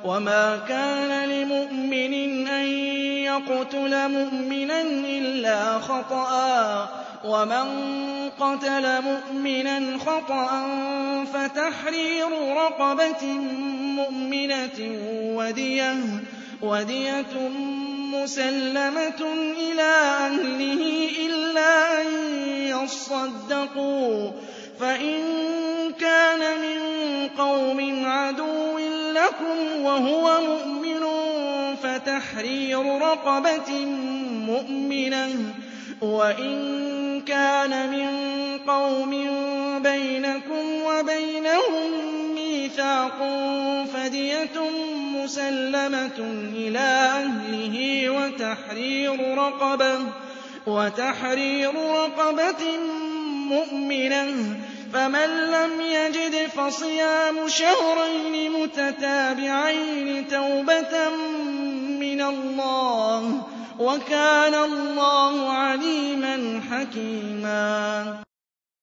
وَمَا كَانَ لِمُؤْمِنٍ أَن يَقْتُلَ مُؤْمِنًا إِلَّا خَطَأً ۚ وَمَن قَتَلَ مُؤْمِنًا خَطَأً فَتَحْرِيرُ رَقَبَةٍ مُّؤْمِنَةٍ وَدِيَةٌ مُّسَلَّمَةٌ إِلَىٰ أَهْلِهِ إِلَّا أَن يَصَّدَّقُوا ۚ فَإِن كَانَ مِن قَوْمٍ عَدُوٍّ لَّكُمْ وَهُوَ مُؤْمِنٌ فَتَحْرِيرُ رَقَبَةٍ مُّؤْمِنَةٍ ۖ وَإِن كَانَ مِن قَوْمٍ بَيْنَكُمْ وَبَيْنَهُم مِّيثَاقٌ فَدِيَةٌ مُّسَلَّمَةٌ إِلَىٰ أَهْلِهِ وَتَحْرِيرُ رَقَبَةٍ مُّؤْمِنَةٍ ۖ فَمَن لَّمْ يَجِدْ فَصِيَامُ شَهْرَيْنِ مُتَتَابِعَيْنِ تَوْبَةً مِّنَ اللَّهِ ۗ وَكَانَ اللَّهُ عَلِيمًا حَكِيمًا.